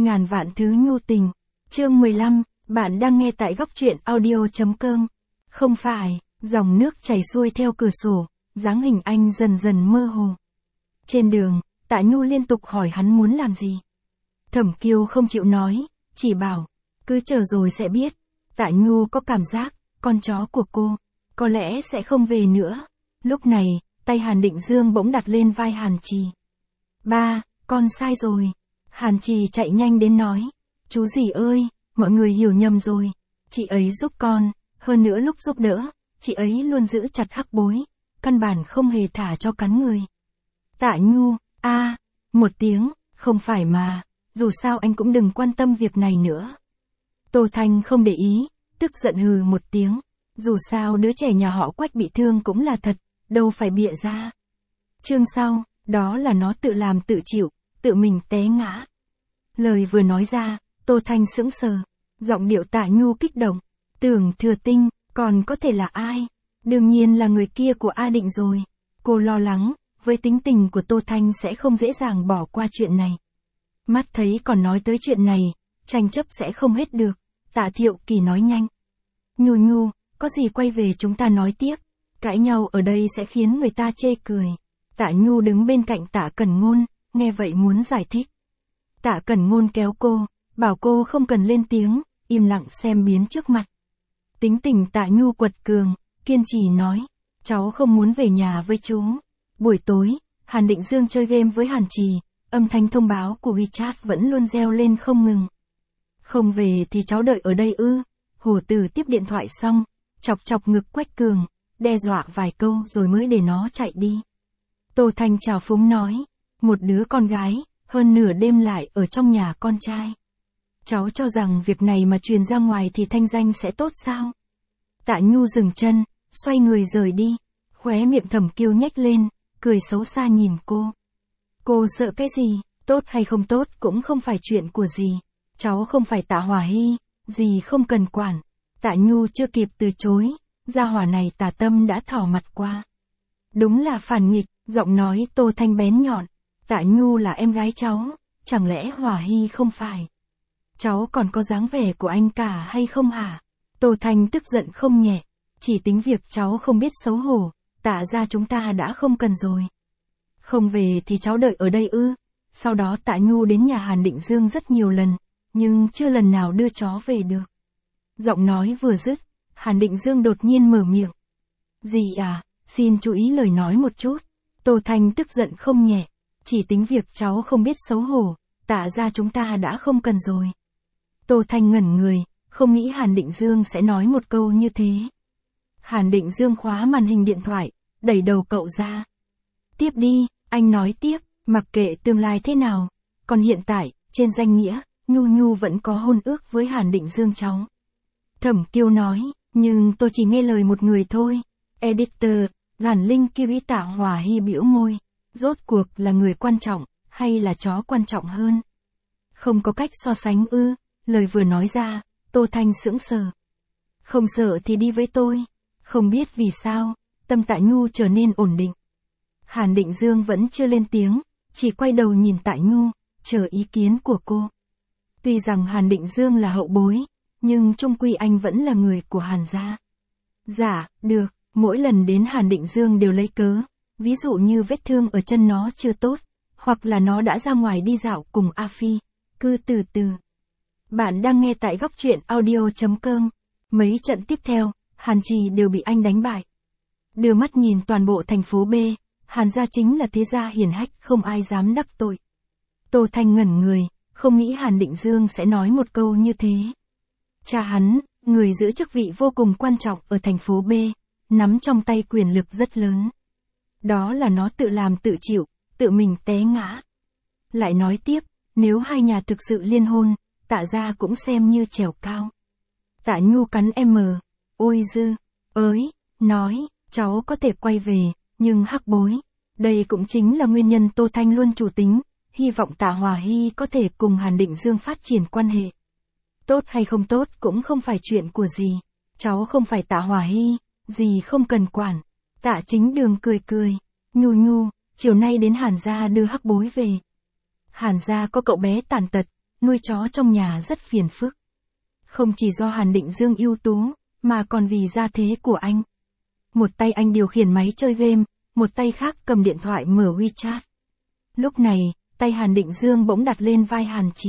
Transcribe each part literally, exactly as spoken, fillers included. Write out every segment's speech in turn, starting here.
Ngàn vạn thứ nhu tình. Chương mười lăm, bạn đang nghe tại góc truyện audio.com. Không phải, dòng nước chảy xuôi theo cửa sổ, dáng hình anh dần dần mơ hồ. Trên đường, Tạ Nhu liên tục hỏi hắn muốn làm gì. Thẩm Kiêu không chịu nói, chỉ bảo, cứ chờ rồi sẽ biết. Tạ Nhu có cảm giác, con chó của cô, có lẽ sẽ không về nữa. Lúc này, tay Hàn Định Dương bỗng đặt lên vai Hàn Trì. Ba, con sai rồi. Hàn Trì chạy nhanh đến nói, chú dì ơi, mọi người hiểu nhầm rồi. Chị ấy giúp con, hơn nữa lúc giúp đỡ, chị ấy luôn giữ chặt Hắc Bối, căn bản không hề thả cho cắn người. Tạ Nhu, a, một tiếng, không phải mà, dù sao anh cũng đừng quan tâm việc này nữa. Tô Thanh không để ý, tức giận hừ một tiếng, dù sao đứa trẻ nhà họ Quách bị thương cũng là thật, đâu phải bịa ra. Chương sau, đó là nó tự làm tự chịu, tự mình té ngã. Lời vừa nói ra, Tô Thanh sững sờ, giọng điệu Tạ Nhu kích động, Tưởng Thừa Tinh, còn có thể là ai? Đương nhiên là người kia của A Định rồi. Cô lo lắng, với tính tình của Tô Thanh sẽ không dễ dàng bỏ qua chuyện này. Mắt thấy còn nói tới chuyện này, tranh chấp sẽ không hết được. Tạ Thiệu Kỳ nói nhanh. Nhu Nhu, có gì quay về chúng ta nói tiếp. Cãi nhau ở đây sẽ khiến người ta chê cười. Tạ Nhu đứng bên cạnh Tạ Cẩn Ngôn, nghe vậy muốn giải thích. Tạ Cẩn Ngôn kéo cô, bảo cô không cần lên tiếng, im lặng xem biến trước mặt. Tính tình Tạ Nhu quật cường, kiên trì nói, cháu không muốn về nhà với chú. Buổi tối, Hàn Định Dương chơi game với Hàn Trì, âm thanh thông báo của WeChat vẫn luôn reo lên không ngừng. Không về thì cháu đợi ở đây ư? Hồ Tử tiếp điện thoại xong, chọc chọc ngực Quách Cường, đe dọa vài câu rồi mới để nó chạy đi. Tô Thanh chào phúng nói, một đứa con gái, hơn nửa đêm lại ở trong nhà con trai. Cháu cho rằng việc này mà truyền ra ngoài thì thanh danh sẽ tốt sao? Tạ Nhu dừng chân, xoay người rời đi, khóe miệng Thẩm Kiêu nhếch lên, cười xấu xa nhìn cô. Cô sợ cái gì, tốt hay không tốt cũng không phải chuyện của dì. Cháu không phải Tạ Hỏa Hy, dì không cần quản. Tạ Nhu chưa kịp từ chối, gia hỏa này Tạ Tâm đã thỏ mặt qua. Đúng là phản nghịch, giọng nói Tô Thanh bén nhọn. Tạ Nhu là em gái cháu, chẳng lẽ Hỏa Hy không phải? Cháu còn có dáng vẻ của anh cả hay không hả? Tô Thanh tức giận không nhẹ, chỉ tính việc cháu không biết xấu hổ, Tạ ra chúng ta đã không cần rồi. Không về thì cháu đợi ở đây ư? Sau đó Tạ Nhu đến nhà Hàn Định Dương rất nhiều lần, nhưng chưa lần nào đưa chó về được. Giọng nói vừa dứt, Hàn Định Dương đột nhiên mở miệng. Dì à, xin chú ý lời nói một chút. Tô Thanh tức giận không nhẹ, chỉ tính việc cháu không biết xấu hổ, Tạ ra chúng ta đã không cần rồi. Tô Thanh ngẩn người, không nghĩ Hàn Định Dương sẽ nói một câu như thế. Hàn Định Dương khóa màn hình điện thoại, đẩy đầu cậu ra. Tiếp đi, anh nói tiếp, mặc kệ tương lai thế nào, còn hiện tại, trên danh nghĩa, Nhu Nhu vẫn có hôn ước với Hàn Định Dương cháu. Thẩm Kiêu nói, nhưng tôi chỉ nghe lời một người thôi. Editor, Gàn Linh kêu ý Tạ Hỏa Hy biểu môi. Rốt cuộc là người quan trọng, hay là chó quan trọng hơn? Không có cách so sánh ư, lời vừa nói ra, Tô Thanh sững sờ. Không sợ thì đi với tôi. Không biết vì sao, tâm Tạ Nhu trở nên ổn định. Hàn Định Dương vẫn chưa lên tiếng, chỉ quay đầu nhìn Tạ Nhu, chờ ý kiến của cô. Tuy rằng Hàn Định Dương là hậu bối, nhưng chung quy anh vẫn là người của Hàn gia. Dạ, được, mỗi lần đến Hàn Định Dương đều lấy cớ, ví dụ như vết thương ở chân nó chưa tốt, hoặc là nó đã ra ngoài đi dạo cùng A Phi, cứ từ từ. Bạn đang nghe tại góc truyện audio.com. Mấy trận tiếp theo, Hàn Trì đều bị anh đánh bại. Đưa mắt nhìn toàn bộ thành phố B, Hàn gia chính là thế gia hiển hách không ai dám đắc tội. Tô Thanh ngẩn người, không nghĩ Hàn Định Dương sẽ nói một câu như thế. Cha hắn, người giữ chức vị vô cùng quan trọng ở thành phố B, nắm trong tay quyền lực rất lớn. Đó là nó tự làm tự chịu, tự mình té ngã. Lại nói tiếp, nếu hai nhà thực sự liên hôn, Tạ gia cũng xem như trèo cao. Tạ Nhu cắn em mờ, ôi dư, ới, nói, cháu có thể quay về, nhưng Hắc Bối. Đây cũng chính là nguyên nhân Tô Thanh luôn chủ tính, hy vọng Tạ Hỏa Hy có thể cùng Hàn Định Dương phát triển quan hệ. Tốt hay không tốt cũng không phải chuyện của dì. Cháu không phải Tạ Hỏa Hy, dì không cần quản. Tạ Chính Đường cười cười, Nhu Nhu, chiều nay đến Hàn gia đưa Hắc Bối về. Hàn gia có cậu bé tàn tật, nuôi chó trong nhà rất phiền phức. Không chỉ do Hàn Định Dương ưu tú, mà còn vì gia thế của anh. Một tay anh điều khiển máy chơi game, một tay khác cầm điện thoại mở WeChat. Lúc này, tay Hàn Định Dương bỗng đặt lên vai Hàn Trì.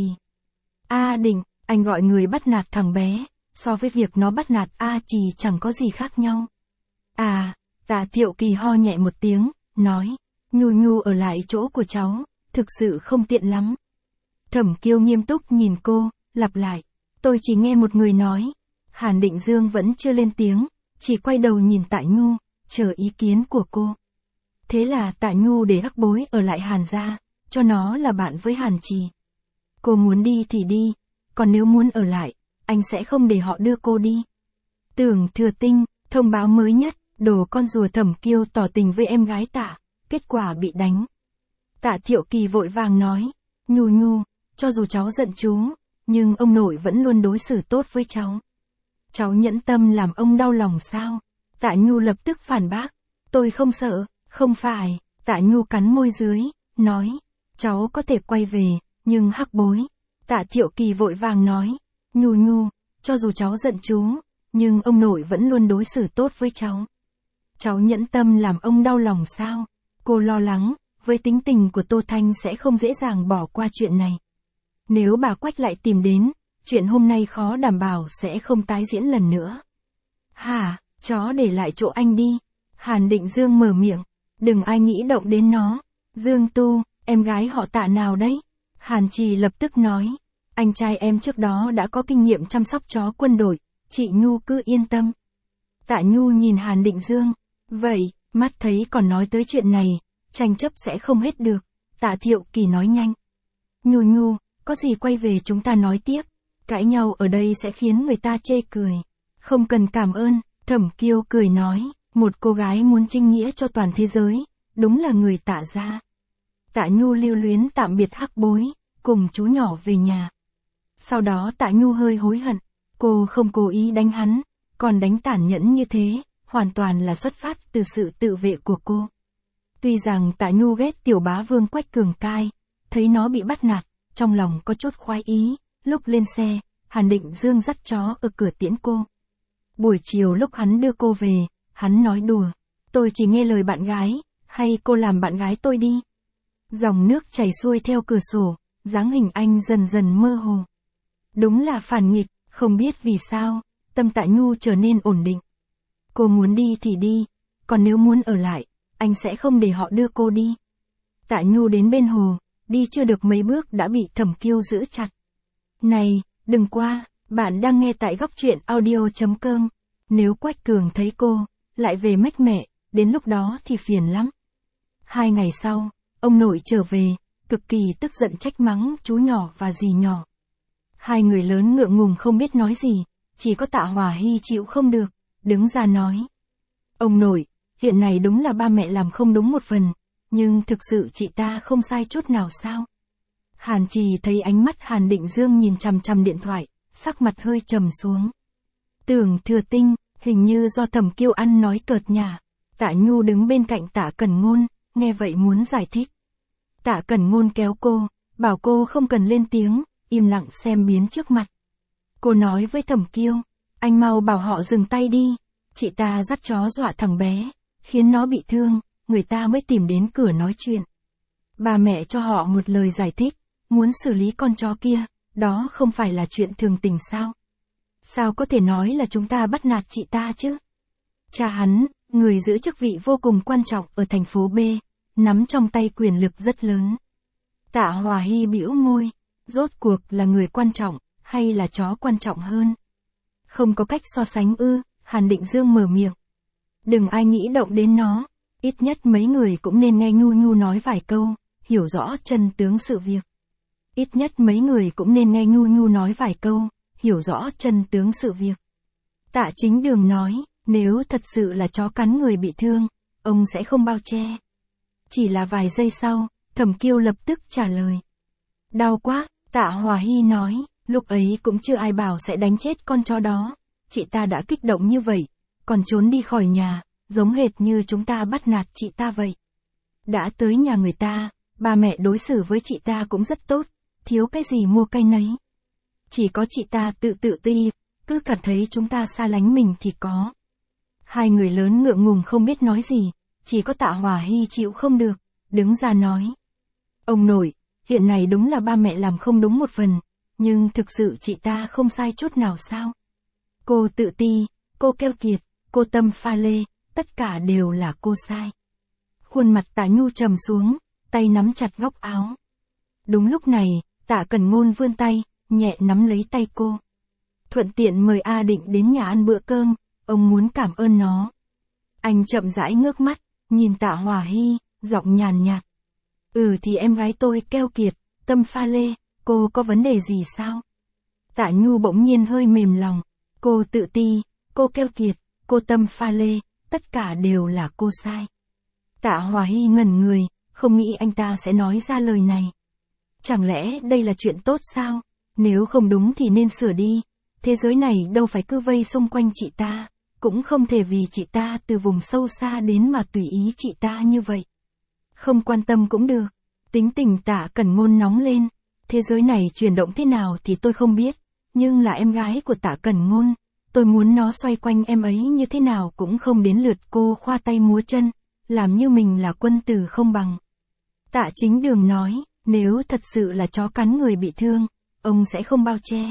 A Định, anh gọi người bắt nạt thằng bé, so với việc nó bắt nạt A Trì chẳng có gì khác nhau. À, Tạ Thiệu Kỳ ho nhẹ một tiếng, nói, Nhu Nhu ở lại chỗ của cháu, thực sự không tiện lắm. Thẩm Kiêu nghiêm túc nhìn cô, lặp lại, tôi chỉ nghe một người nói. Hàn Định Dương vẫn chưa lên tiếng, chỉ quay đầu nhìn Tạ Nhu, chờ ý kiến của cô. Thế là Tạ Nhu để Hắc Bối ở lại Hàn gia, cho nó là bạn với Hàn Trì. Cô muốn đi thì đi, còn nếu muốn ở lại, anh sẽ không để họ đưa cô đi. Tưởng Thừa Tinh, thông báo mới nhất, đồ con rùa Thẩm Kiêu tỏ tình với em gái Tạ, kết quả bị đánh. Tạ Thiệu Kỳ vội vàng nói, Nhu Nhu, cho dù cháu giận chú, nhưng ông nội vẫn luôn đối xử tốt với cháu. Cháu nhẫn tâm làm ông đau lòng sao? Tạ Nhu lập tức phản bác, tôi không sợ, không phải. Tạ Nhu cắn môi dưới, nói, cháu có thể quay về, nhưng Hắc Bối. Tạ Thiệu Kỳ vội vàng nói, Nhu Nhu, cho dù cháu giận chú, nhưng ông nội vẫn luôn đối xử tốt với cháu. Cháu nhẫn tâm làm ông đau lòng sao? Cô lo lắng, với tính tình của Tô Thanh sẽ không dễ dàng bỏ qua chuyện này. Nếu bà Quách lại tìm đến, chuyện hôm nay khó đảm bảo sẽ không tái diễn lần nữa. Hả, chó để lại chỗ anh đi. Hàn Định Dương mở miệng, đừng ai nghĩ động đến nó. Dương Tu, em gái họ Tạ nào đấy? Hàn Trì lập tức nói, anh trai em trước đó đã có kinh nghiệm chăm sóc chó quân đội, chị Nhu cứ yên tâm. Tạ Nhu nhìn Hàn Định Dương, vậy, mắt thấy còn nói tới chuyện này, tranh chấp sẽ không hết được. Tạ Thiệu Kỳ nói nhanh. Nhu Nhu, có gì quay về chúng ta nói tiếp, cãi nhau ở đây sẽ khiến người ta chê cười. Không cần cảm ơn, Thẩm Kiêu cười nói, một cô gái muốn trinh nghĩa cho toàn thế giới, đúng là người Tạ gia. Tạ Nhu lưu luyến tạm biệt Hắc Bối, cùng chú nhỏ về nhà. Sau đó Tạ Nhu hơi hối hận, cô không cố ý đánh hắn, còn đánh tàn nhẫn như thế, hoàn toàn là xuất phát từ sự tự vệ của cô. Tuy rằng Tạ Nhu ghét tiểu bá vương Quách Cường Cai, thấy nó bị bắt nạt, trong lòng có chút khoái ý, lúc lên xe, Hàn Định Dương dắt chó ở cửa tiễn cô. Buổi chiều lúc hắn đưa cô về, hắn nói đùa, tôi chỉ nghe lời bạn gái, hay cô làm bạn gái tôi đi. Dòng nước chảy xuôi theo cửa sổ, dáng hình anh dần dần mơ hồ. Đúng là phản nghịch, không biết vì sao, tâm Tạ Nhu trở nên ổn định. Cô muốn đi thì đi, còn nếu muốn ở lại, anh sẽ không để họ đưa cô đi. Tạ Nhu đến bên hồ, đi chưa được mấy bước đã bị Thẩm Kiêu giữ chặt. Này, đừng qua, bạn đang nghe tại góc truyện audio chấm com. Nếu Quách Cường thấy cô, lại về mách mẹ, đến lúc đó thì phiền lắm. Hai ngày sau, ông nội trở về, cực kỳ tức giận trách mắng chú nhỏ và dì nhỏ. Hai người lớn ngượng ngùng không biết nói gì, chỉ có Tạ Hòa Hy chịu không được, đứng ra nói. Ông nội, hiện này đúng là ba mẹ làm không đúng một phần, nhưng thực sự chị ta không sai chút nào sao? Hàn Trì thấy ánh mắt Hàn Định Dương nhìn chằm chằm điện thoại, sắc mặt hơi trầm xuống. Tưởng Thừa Tinh, hình như do Thẩm Kiêu ăn nói cợt nhả. Tạ Nhu đứng bên cạnh Tạ Cẩn Ngôn, nghe vậy muốn giải thích. Tạ Cẩn Ngôn kéo cô, bảo cô không cần lên tiếng, im lặng xem biến trước mặt. Cô nói với Thẩm Kiêu, anh mau bảo họ dừng tay đi, chị ta dắt chó dọa thằng bé, khiến nó bị thương, người ta mới tìm đến cửa nói chuyện. Bà mẹ cho họ một lời giải thích, muốn xử lý con chó kia, đó không phải là chuyện thường tình sao? Sao có thể nói là chúng ta bắt nạt chị ta chứ? Cha hắn, người giữ chức vị vô cùng quan trọng ở thành phố B, nắm trong tay quyền lực rất lớn. Tạ Hòa Hy bĩu môi, rốt cuộc là người quan trọng, hay là chó quan trọng hơn? Không có cách so sánh ư, Hàn Định Dương mở miệng. Đừng ai nghĩ động đến nó, ít nhất mấy người cũng nên nghe Nhu Nhu nói vài câu, hiểu rõ chân tướng sự việc. Ít nhất mấy người cũng nên nghe Nhu Nhu nói vài câu, hiểu rõ chân tướng sự việc. Tạ Chính Đường nói, nếu thật sự là chó cắn người bị thương, ông sẽ không bao che. Chỉ là vài giây sau, Thẩm Kiêu lập tức trả lời. Đau quá, Tạ Hòa Hy nói, lúc ấy cũng chưa ai bảo sẽ đánh chết con chó đó. Chị ta đã kích động như vậy, còn trốn đi khỏi nhà, giống hệt như chúng ta bắt nạt chị ta vậy. Đã tới nhà người ta, ba mẹ đối xử với chị ta cũng rất tốt, thiếu cái gì mua cái nấy. Chỉ có chị ta tự tự ti, cứ cảm thấy chúng ta xa lánh mình thì có. Hai người lớn ngượng ngùng không biết nói gì, chỉ có Tạ Hòa Hy chịu không được, đứng ra nói. Ông nội, hiện này đúng là ba mẹ làm không đúng một phần, nhưng thực sự chị ta không sai chút nào sao? Cô tự ti, cô keo kiệt, cô tâm pha lê, tất cả đều là cô sai. Khuôn mặt Tạ Nhu trầm xuống, tay nắm chặt góc áo. Đúng lúc này, Tạ Cẩn Ngôn vươn tay, nhẹ nắm lấy tay cô. Thuận tiện mời A Định đến nhà ăn bữa cơm, ông muốn cảm ơn nó. Anh chậm rãi ngước mắt, nhìn Tạ Hòa Hy, giọng nhàn nhạt. Ừ thì em gái tôi keo kiệt, tâm pha lê, cô có vấn đề gì sao? Tạ Nhu bỗng nhiên hơi mềm lòng, cô tự ti, cô keo kiệt, cô tâm pha lê, tất cả đều là cô sai. Tạ Hòa Hy ngẩn người, không nghĩ anh ta sẽ nói ra lời này. Chẳng lẽ đây là chuyện tốt sao? Nếu không đúng thì nên sửa đi. Thế giới này đâu phải cứ vây xung quanh chị ta, cũng không thể vì chị ta từ vùng sâu xa đến mà tùy ý chị ta như vậy. Không quan tâm cũng được. Tính tình Tạ Cẩn Ngôn nóng lên. Thế giới này chuyển động thế nào thì tôi không biết, nhưng là em gái của Tạ Cẩn Ngôn, tôi muốn nó xoay quanh em ấy như thế nào cũng không đến lượt cô khoa tay múa chân, làm như mình là quân tử không bằng. Tạ Chính Đường nói, nếu thật sự là chó cắn người bị thương, ông sẽ không bao che.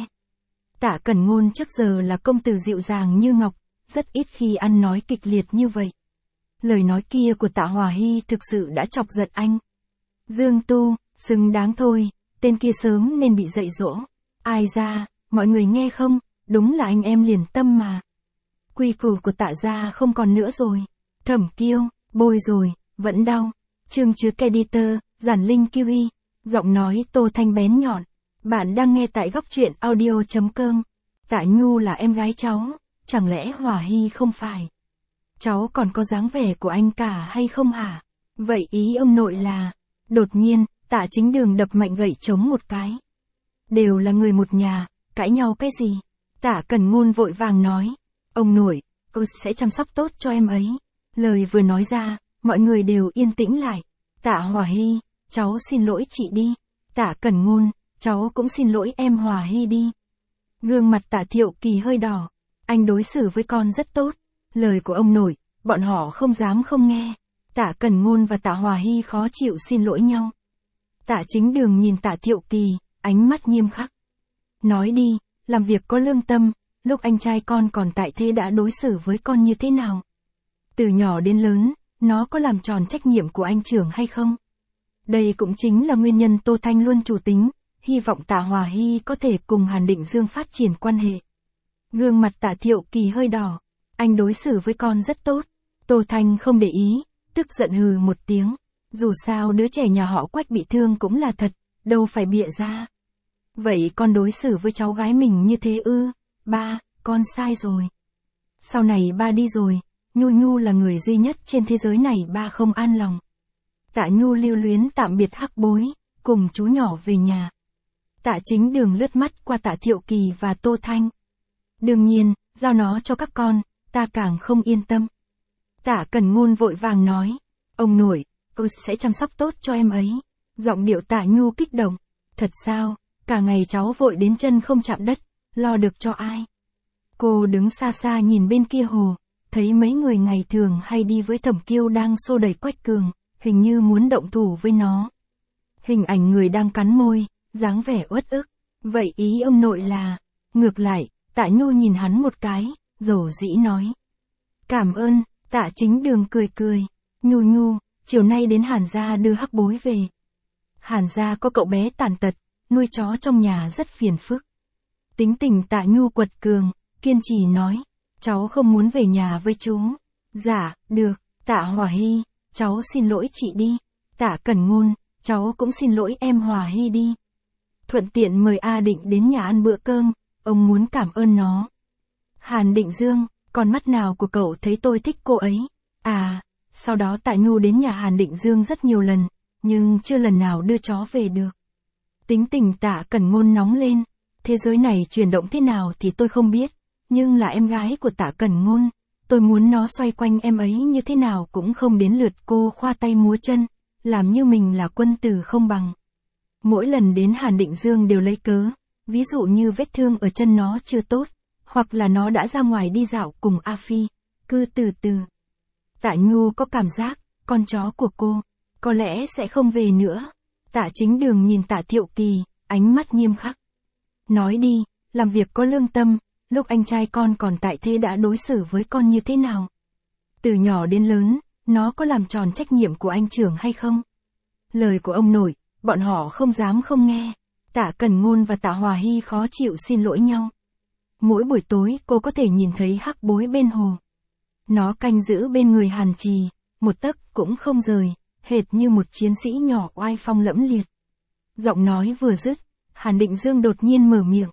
Tạ Cẩn Ngôn trước giờ là công tử dịu dàng như ngọc, rất ít khi ăn nói kịch liệt như vậy. Lời nói kia của Tạ Hòa Hy thực sự đã chọc giận anh. Dương Tu, xứng đáng thôi, tên kia sớm nên bị dạy dỗ. Ai ra, mọi người nghe không, đúng là anh em liền tâm mà. Quy củ của Tạ gia không còn nữa rồi. Thẩm Kiêu, bôi rồi, vẫn đau. Chương chứa editor, Giản Linh Kiwi, giọng nói Tô Thanh bén nhọn. Bạn đang nghe tại góc truyện audio chấm com. Tạ Nhu là em gái cháu, chẳng lẽ Hòa Hy không phải? Cháu còn có dáng vẻ của anh cả hay không hả? Vậy ý ông nội là... Đột nhiên, Tạ Chính Đường đập mạnh gậy trống một cái. Đều là người một nhà, cãi nhau cái gì? Tạ Cẩn Ngôn vội vàng nói. Ông nội, tôi sẽ chăm sóc tốt cho em ấy. Lời vừa nói ra, mọi người đều yên tĩnh lại. Tạ Hòa Hy, cháu xin lỗi chị đi. Tạ Cẩn Ngôn, cháu cũng xin lỗi em Hòa Hy đi. Gương mặt Tạ Thiệu Kỳ hơi đỏ. Anh đối xử với con rất tốt. Lời của ông nội, bọn họ không dám không nghe. Tạ Cẩn Ngôn và Tạ Hòa Hy khó chịu xin lỗi nhau. Tạ Chính Đường nhìn Tạ Thiệu Kỳ, ánh mắt nghiêm khắc. Nói đi, làm việc có lương tâm, lúc anh trai con còn tại thế đã đối xử với con như thế nào? Từ nhỏ đến lớn, nó có làm tròn trách nhiệm của anh trưởng hay không? Đây cũng chính là nguyên nhân Tô Thanh luôn chủ tính, hy vọng Tạ Hòa Hy có thể cùng Hàn Định Dương phát triển quan hệ. Gương mặt Tạ Thiệu Kỳ hơi đỏ. Anh đối xử với con rất tốt. Tô Thanh không để ý, tức giận hừ một tiếng. Dù sao đứa trẻ nhà họ Quách bị thương cũng là thật, đâu phải bịa ra. Vậy con đối xử với cháu gái mình như thế ư? Ba, con sai rồi. Sau này ba đi rồi, Nhu Nhu là người duy nhất trên thế giới này ba không an lòng. Tạ Nhu lưu luyến tạm biệt Hắc Bối, cùng chú nhỏ về nhà. Tạ Chính Đường lướt mắt qua Tạ Thiệu Kỳ và Tô Thanh. Đương nhiên, giao nó cho các con, ta càng không yên tâm. Tạ Cẩn Ngôn vội vàng nói. Ông nội, tôi sẽ chăm sóc tốt cho em ấy. Giọng điệu Tạ Nhu kích động. Thật sao, cả ngày cháu vội đến chân không chạm đất, lo được cho ai? Cô đứng xa xa nhìn bên kia hồ, thấy mấy người ngày thường hay đi với Thẩm Kiêu đang xô đẩy Quách Cường, hình như muốn động thủ với nó. Hình ảnh người đang cắn môi, dáng vẻ uất ức. Vậy ý ông nội là... Ngược lại, Tạ Nhu nhìn hắn một cái, dầu dĩ nói. Cảm ơn. Tạ Chính Đường cười cười. Nhu Nhu, chiều nay đến Hàn gia đưa Hắc Bối về. Hàn gia có cậu bé tàn tật, nuôi chó trong nhà rất phiền phức. Tính tình Tạ Nhu quật cường, kiên trì nói. Cháu không muốn về nhà với chú. Dạ, được. Tạ Hòa Hy, cháu xin lỗi chị đi. Tạ Cẩn Ngôn, cháu cũng xin lỗi em Hòa Hy đi. Thuận tiện mời A Định đến nhà ăn bữa cơm, ông muốn cảm ơn nó. Hàn Định Dương, con mắt nào của cậu thấy tôi thích cô ấy? À, sau đó Tạ Nhu đến nhà Hàn Định Dương rất nhiều lần, nhưng chưa lần nào đưa chó về được. Tính tình Tạ Cẩn Ngôn nóng lên. Thế giới này chuyển động thế nào thì tôi không biết, nhưng là em gái của Tạ Cẩn Ngôn, tôi muốn nó xoay quanh em ấy như thế nào cũng không đến lượt cô khoa tay múa chân, làm như mình là quân tử không bằng. Mỗi lần đến Hàn Định Dương đều lấy cớ, ví dụ như vết thương ở chân nó chưa tốt, hoặc là nó đã ra ngoài đi dạo cùng A Phi, cứ từ từ. Tạ Nhu có cảm giác, con chó của cô, có lẽ sẽ không về nữa. Tạ Chính Đường nhìn Tạ Thiệu Kỳ, ánh mắt nghiêm khắc. Nói đi, làm việc có lương tâm, lúc anh trai con còn tại thế đã đối xử với con như thế nào? Từ nhỏ đến lớn, nó có làm tròn trách nhiệm của anh trưởng hay không? Lời của ông nội, bọn họ không dám không nghe. Tạ Cẩn Ngôn và Tạ Hòa Hy khó chịu xin lỗi nhau. Mỗi buổi tối cô có thể nhìn thấy Hắc Bối bên hồ. Nó canh giữ bên người Hàn Trì, một tấc cũng không rời, hệt như một chiến sĩ nhỏ oai phong lẫm liệt. Giọng nói vừa dứt, Hàn Định Dương đột nhiên mở miệng.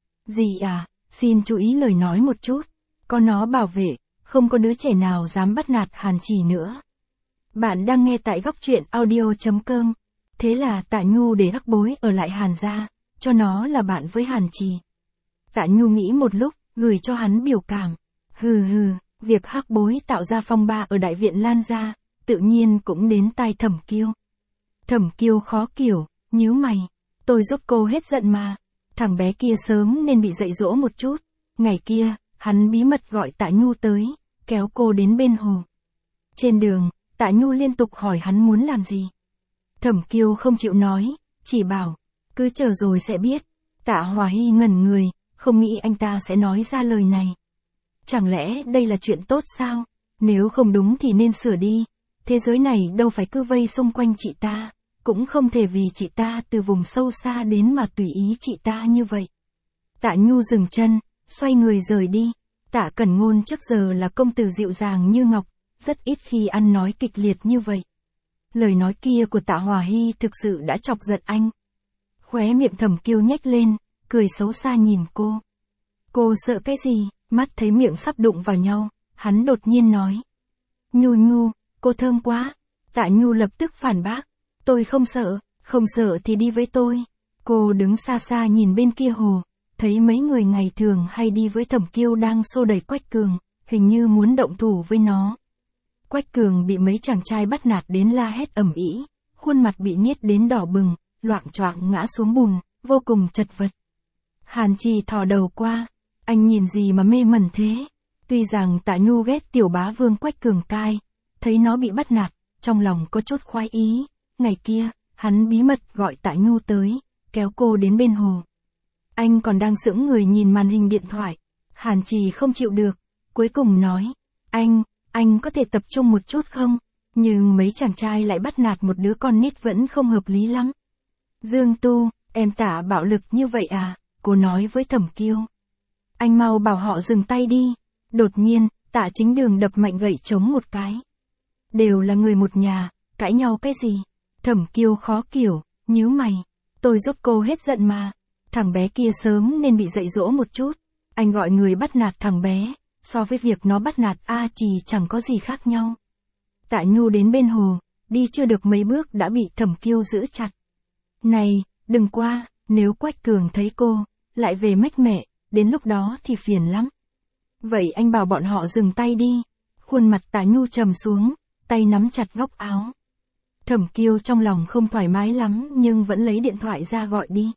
Dì à, xin chú ý lời nói một chút. Có nó bảo vệ, không có đứa trẻ nào dám bắt nạt Hàn Trì nữa. Bạn đang nghe tại góc truyện audio chấm com. Thế là Tạ Nhu để Hắc Bối ở lại Hàn gia, cho nó là bạn với Hàn Trì. Tạ Nhu nghĩ một lúc, gửi cho hắn biểu cảm. Hừ hừ, việc Hắc Bối tạo ra phong ba ở đại viện Lan gia, tự nhiên cũng đến tai Thẩm Kiêu. Thẩm Kiêu khó kiểu, nhíu mày. Tôi giúp cô hết giận mà. Thằng bé kia sớm nên bị dạy dỗ một chút. Ngày kia, hắn bí mật gọi Tạ Nhu tới, kéo cô đến bên hồ. Trên đường, Tạ Nhu liên tục hỏi hắn muốn làm gì. Thẩm Kiêu không chịu nói, chỉ bảo, cứ chờ rồi sẽ biết. Tạ Hòa Hy ngẩn người, không nghĩ anh ta sẽ nói ra lời này. Chẳng lẽ đây là chuyện tốt sao? Nếu không đúng thì nên sửa đi. Thế giới này đâu phải cứ vây xung quanh chị ta, cũng không thể vì chị ta từ vùng sâu xa đến mà tùy ý chị ta như vậy. Tạ Nhu dừng chân, xoay người rời đi. Tạ Cẩn Ngôn trước giờ là công tử dịu dàng như ngọc, rất ít khi ăn nói kịch liệt như vậy. Lời nói kia của Tạ Hòa Hy thực sự đã chọc giận anh. Khóe miệng Thẩm Kiêu nhếch lên, cười xấu xa nhìn cô. Cô sợ cái gì? Mắt thấy miệng sắp đụng vào nhau, hắn đột nhiên nói. Nhu Nhu, cô thơm quá. Tạ Nhu lập tức phản bác. Tôi không sợ, không sợ thì đi với tôi. Cô đứng xa xa nhìn bên kia hồ, thấy mấy người ngày thường hay đi với Thẩm Kiêu đang xô đẩy Quách Cường, hình như muốn động thủ với nó. Quách Cường bị mấy chàng trai bắt nạt đến la hét ầm ĩ, khuôn mặt bị niết đến đỏ bừng, loạng choạng ngã xuống bùn, vô cùng chật vật. Hàn Trì thò đầu qua, anh nhìn gì mà mê mẩn thế? Tuy rằng Tạ Nhu ghét tiểu bá vương Quách Cường cai, thấy nó bị bắt nạt, trong lòng có chút khoái ý. Ngày kia, hắn bí mật gọi Tạ Nhu tới, kéo cô đến bên hồ. Anh còn đang sững người nhìn màn hình điện thoại. Hàn Trì không chịu được, cuối cùng nói, anh, anh có thể tập trung một chút không? Nhưng mấy chàng trai lại bắt nạt một đứa con nít vẫn không hợp lý lắm. Dương Tu, em Tạ bạo lực như vậy à? Cô nói với Thẩm Kiêu. Anh mau bảo họ dừng tay đi. Đột nhiên, Tạ Chính Đường đập mạnh gậy trống một cái. Đều là người một nhà, cãi nhau cái gì? Thẩm Kiêu khó kiểu, nhíu mày. Tôi giúp cô hết giận mà. Thằng bé kia sớm nên bị dạy dỗ một chút. Anh gọi người bắt nạt thằng bé, so với việc nó bắt nạt A Trì chẳng có gì khác nhau. Tạ Nhu đến bên hồ, đi chưa được mấy bước đã bị Thẩm Kiêu giữ chặt. Này, đừng qua, nếu Quách Cường thấy cô, lại về mách mẹ, đến lúc đó thì phiền lắm. Vậy anh bảo bọn họ dừng tay đi. Khuôn mặt Tạ Nhu trầm xuống, tay nắm chặt góc áo. Thẩm Kiêu trong lòng không thoải mái lắm nhưng vẫn lấy điện thoại ra gọi đi.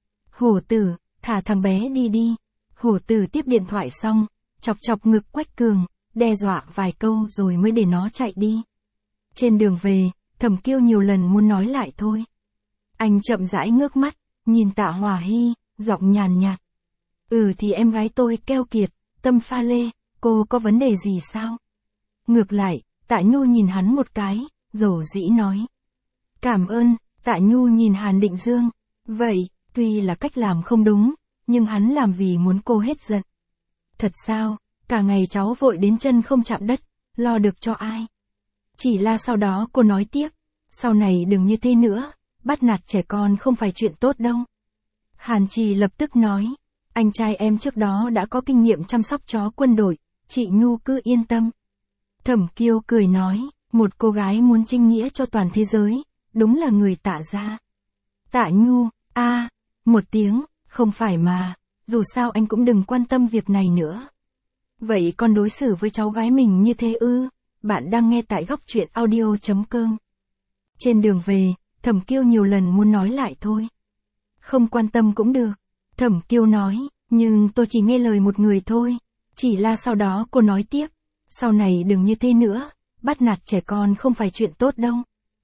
Hổ tử, thả thằng bé đi đi. Hổ tử tiếp điện thoại xong, chọc chọc ngực Quách Cường, đe dọa vài câu rồi mới để nó chạy đi. Trên đường về, Thẩm Kiêu nhiều lần muốn nói lại thôi. Anh chậm rãi ngước mắt, nhìn Tạ Hòa Hy, giọng nhàn nhạt. Ừ thì em gái tôi keo kiệt, tâm pha lê, cô có vấn đề gì sao? Ngược lại, Tạ Nhu nhìn hắn một cái, dầu dĩ nói. Cảm ơn. Tạ Nhu nhìn Hàn Định Dương. Vậy, tuy là cách làm không đúng, nhưng hắn làm vì muốn cô hết giận. Thật sao, cả ngày cháu vội đến chân không chạm đất, lo được cho ai? Chỉ là sau đó cô nói tiếp, sau này đừng như thế nữa, bắt nạt trẻ con không phải chuyện tốt đâu. Hàn Trì lập tức nói, anh trai em trước đó đã có kinh nghiệm chăm sóc chó quân đội, chị Nhu cứ yên tâm. Thẩm Kiêu cười nói, một cô gái muốn trinh nghĩa cho toàn thế giới, đúng là người Tạ gia. Tạ Nhu, a, à, một tiếng, không phải mà, dù sao anh cũng đừng quan tâm việc này nữa. Vậy con đối xử với cháu gái mình như thế ư? Bạn đang nghe tại góc truyện audio chấm com. Trên đường về, Thẩm Kiêu nhiều lần muốn nói lại thôi. Không quan tâm cũng được. Thẩm Kiêu nói, nhưng tôi chỉ nghe lời một người thôi. Chỉ là sau đó cô nói tiếp, sau này đừng như thế nữa, bắt nạt trẻ con không phải chuyện tốt đâu.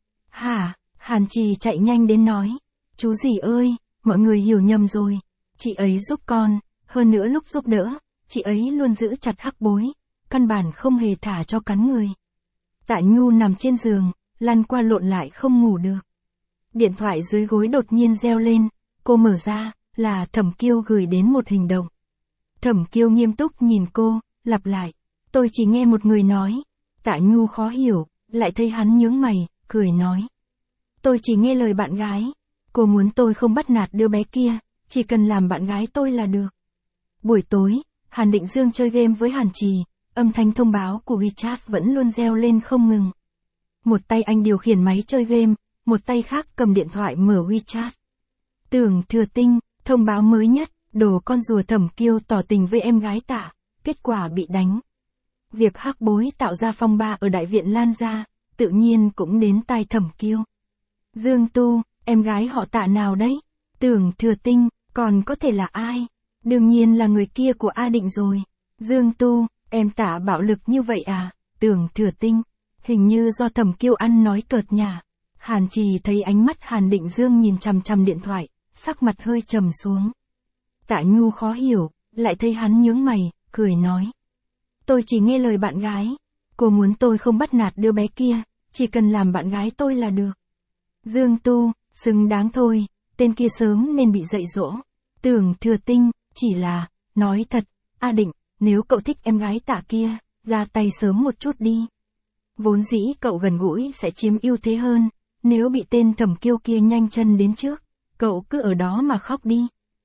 Hả? Hàn Trì chạy nhanh đến nói, chú dì ơi, mọi người hiểu nhầm rồi. Chị ấy giúp con, hơn nữa lúc giúp đỡ, chị ấy luôn giữ chặt Hắc Bối, căn bản không hề thả cho cắn người. Tạ Nhu nằm trên giường, lăn qua lộn lại không ngủ được. Điện thoại dưới gối đột nhiên reo lên, cô mở ra, là Thẩm Kiêu gửi đến một hình động. Thẩm Kiêu nghiêm túc nhìn cô, lặp lại, tôi chỉ nghe một người nói. Tạ Nhu khó hiểu, lại thấy hắn nhướng mày, cười nói. Tôi chỉ nghe lời bạn gái. Cô muốn tôi không bắt nạt đứa bé kia, chỉ cần làm bạn gái tôi là được. Buổi tối, Hàn Định Dương chơi game với Hàn Trì, âm thanh thông báo của WeChat vẫn luôn reo lên không ngừng. Một tay anh điều khiển máy chơi game, một tay khác cầm điện thoại mở WeChat. Tưởng Thừa Tinh, thông báo mới nhất, đồ con rùa Thẩm Kiêu tỏ tình với em gái Tạ, kết quả bị đánh. Việc Hắc Bối tạo ra phong ba ở đại viện lan ra, tự nhiên cũng đến tai Thẩm Kiêu. Dương Tu, em gái họ Tạ nào đấy? Tưởng Thừa Tinh, còn có thể là ai? Đương nhiên là người kia của A Định rồi. Dương Tu, em Tạ bạo lực như vậy à? Tưởng Thừa Tinh, hình như do Thẩm Kiêu ăn nói cợt nhả. Hàn Trì thấy ánh mắt Hàn Định Dương nhìn chằm chằm điện thoại, sắc mặt hơi trầm xuống. Tạ Nhu khó hiểu, lại thấy hắn nhướng mày, cười nói. Tôi chỉ nghe lời bạn gái. Cô muốn tôi không bắt nạt đứa bé kia, chỉ cần làm bạn gái tôi là được. Dương Tu, xứng đáng thôi, tên kia sớm nên bị dạy dỗ. Tưởng Thừa Tinh, chỉ là, nói thật, A Định, nếu cậu thích em gái Tạ kia, ra tay sớm một chút đi. Vốn dĩ cậu gần gũi sẽ chiếm ưu thế hơn, nếu bị tên Thẩm Kiêu kia nhanh chân đến trước, cậu cứ ở đó mà khóc đi.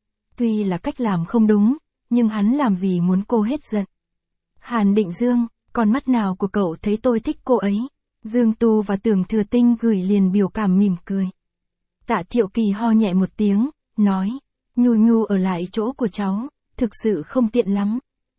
Tuy là cách làm không đúng, nhưng hắn làm vì muốn cô hết giận. Hàn Định Dương, con mắt nào của cậu thấy tôi thích cô ấy? Dương Tu và Tưởng Thừa Tinh gửi liền biểu cảm mỉm cười. Tạ Thiệu Kỳ ho nhẹ một tiếng, nói, Nhu Nhu ở lại chỗ của cháu, thực sự không tiện lắm.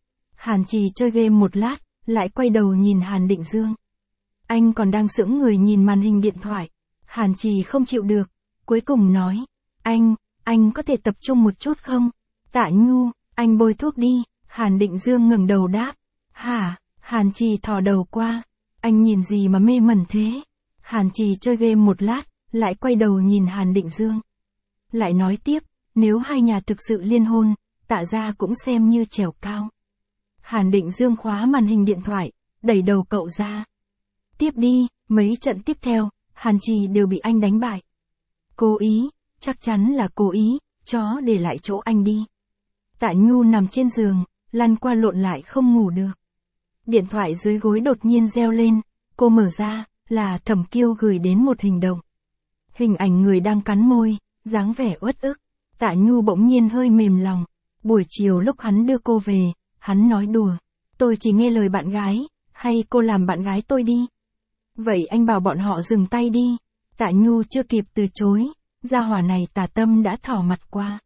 Hàn Trì chơi game một lát, lại quay đầu nhìn Hàn Định Dương. Anh còn đang sững người nhìn màn hình điện thoại. Hàn Trì không chịu được, cuối cùng nói, anh, anh có thể tập trung một chút không? Tạ Nhu, anh bôi thuốc đi. Hàn Định Dương ngẩng đầu đáp. Hả? Hàn Trì thò đầu qua. Anh nhìn gì mà mê mẩn thế? Hàn Trì chơi game một lát, lại quay đầu nhìn Hàn Định Dương. Lại nói tiếp, nếu hai nhà thực sự liên hôn, Tạ gia cũng xem như trèo cao. Hàn Định Dương khóa màn hình điện thoại, đẩy đầu cậu ra. Tiếp đi, mấy trận tiếp theo, Hàn Trì đều bị anh đánh bại. Cố ý, chắc chắn là cố ý, chó để lại chỗ anh đi. Tạ Nhu nằm trên giường, lăn qua lộn lại không ngủ được. Điện thoại dưới gối đột nhiên reo lên, cô mở ra, là Thẩm Kiêu gửi đến một hình động. Hình ảnh người đang cắn môi, dáng vẻ uất ức. Tạ Nhu bỗng nhiên hơi mềm lòng. Buổi chiều lúc hắn đưa cô về, hắn nói đùa. Tôi chỉ nghe lời bạn gái, hay cô làm bạn gái tôi đi. Vậy anh bảo bọn họ dừng tay đi. Tạ Nhu chưa kịp từ chối, gia hỏa này tà tâm đã thỏ mặt qua.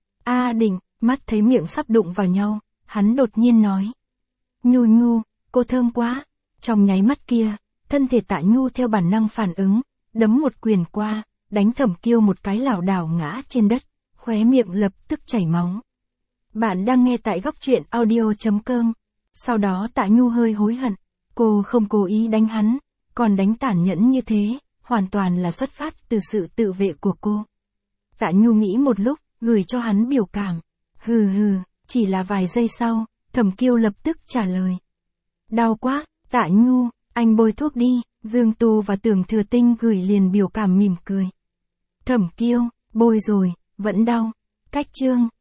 A Định, mắt thấy miệng sắp đụng vào nhau, hắn đột nhiên nói. Nhu Nhu, cô thơm quá. Trong nháy mắt kia, thân thể Tạ Nhu theo bản năng phản ứng, đấm một quyền qua, đánh Thẩm Kiêu một cái lảo đảo ngã trên đất, khóe miệng lập tức chảy máu. Bạn đang nghe tại góc truyện audio chấm com. Sau đó Tạ Nhu hơi hối hận, cô không cố ý đánh hắn, còn đánh tàn nhẫn như thế, hoàn toàn là xuất phát từ sự tự vệ của cô. Tạ Nhu nghĩ một lúc, gửi cho hắn biểu cảm. Hừ hừ, chỉ là vài giây sau, Thẩm Kiêu lập tức trả lời. Đau quá, Tạ Nhu, anh bôi thuốc đi. Dương Tu và Tưởng Thừa Tinh gửi liền biểu cảm mỉm cười. Thẩm Kiêu, bôi rồi, vẫn đau. Cách chương.